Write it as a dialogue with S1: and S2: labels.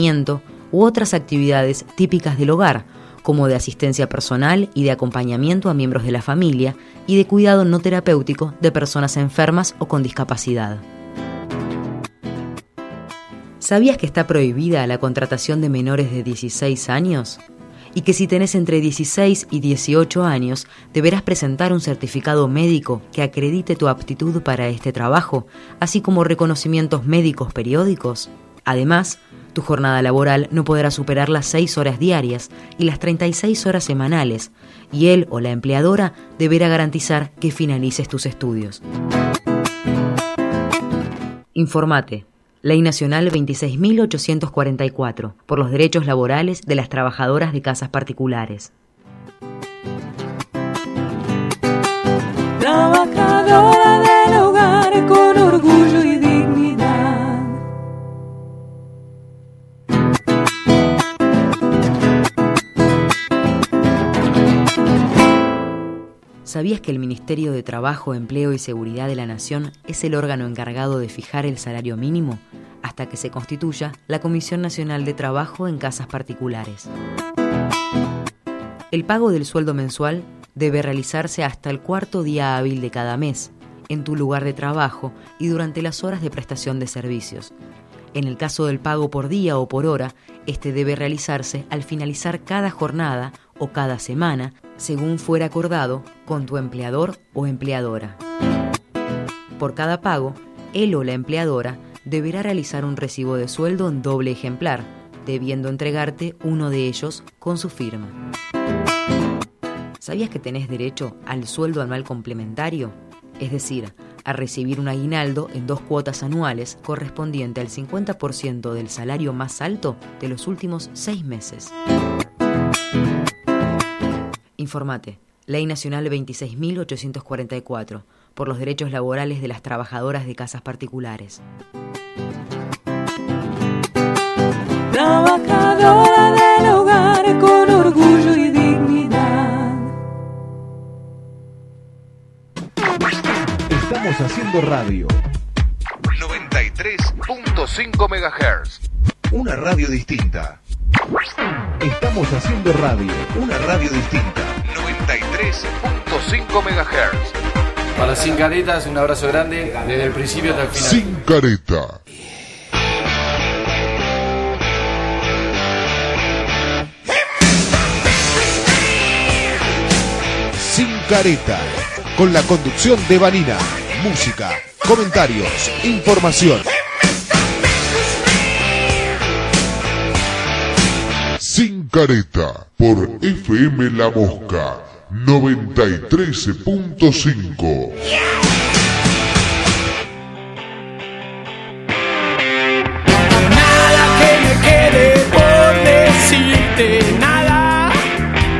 S1: u otras actividades típicas del hogar, como de asistencia personal y de acompañamiento a miembros de la familia y de cuidado no terapéutico de personas enfermas o con discapacidad. ¿Sabías que está prohibida la contratación de menores de 16 años? Y que si tenés entre 16 y 18 años, deberás presentar un certificado médico que acredite tu aptitud para este trabajo, así como reconocimientos médicos periódicos. Además, tu jornada laboral no podrá superar las 6 horas diarias y las 36 horas semanales, y él o la empleadora deberá garantizar que finalices tus estudios. Informate. Ley Nacional 26.844, por los derechos laborales de las trabajadoras de casas particulares.
S2: Trabajadora del hogar con orgullo y dignidad.
S1: ¿Sabías que el Ministerio de Trabajo, Empleo y Seguridad de la Nación es el órgano encargado de fijar el salario mínimo hasta que se constituya la Comisión Nacional de Trabajo en Casas Particulares? El pago del sueldo mensual debe realizarse hasta el 4º día hábil de cada mes, en tu lugar de trabajo y durante las horas de prestación de servicios. En el caso del pago por día o por hora, este debe realizarse al finalizar cada jornada o cada semana, según fuera acordado con tu empleador o empleadora. Por cada pago, él o la empleadora deberá realizar un recibo de sueldo en doble ejemplar, debiendo entregarte uno de ellos con su firma. ¿Sabías que tenés derecho al sueldo anual complementario? Es decir, a recibir un aguinaldo en 2 cuotas anuales correspondiente al 50% del salario más alto de los últimos 6 meses. Informate. Ley Nacional 26.844, por los derechos laborales de las trabajadoras de casas particulares.
S2: Trabajadora del hogar con orgullo y dignidad.
S3: Estamos haciendo radio.
S4: 93.5 MHz.
S3: Una radio distinta. Estamos haciendo radio. Una radio distinta.
S4: 93.5 MHz.
S5: Para Sin Caretas, un abrazo grande desde el principio hasta el final.
S6: Sin Careta.
S3: Sin Careta. Con la conducción de Vanina. Música, comentarios, información.
S6: Sin Careta, por FM La Mosca 93.5.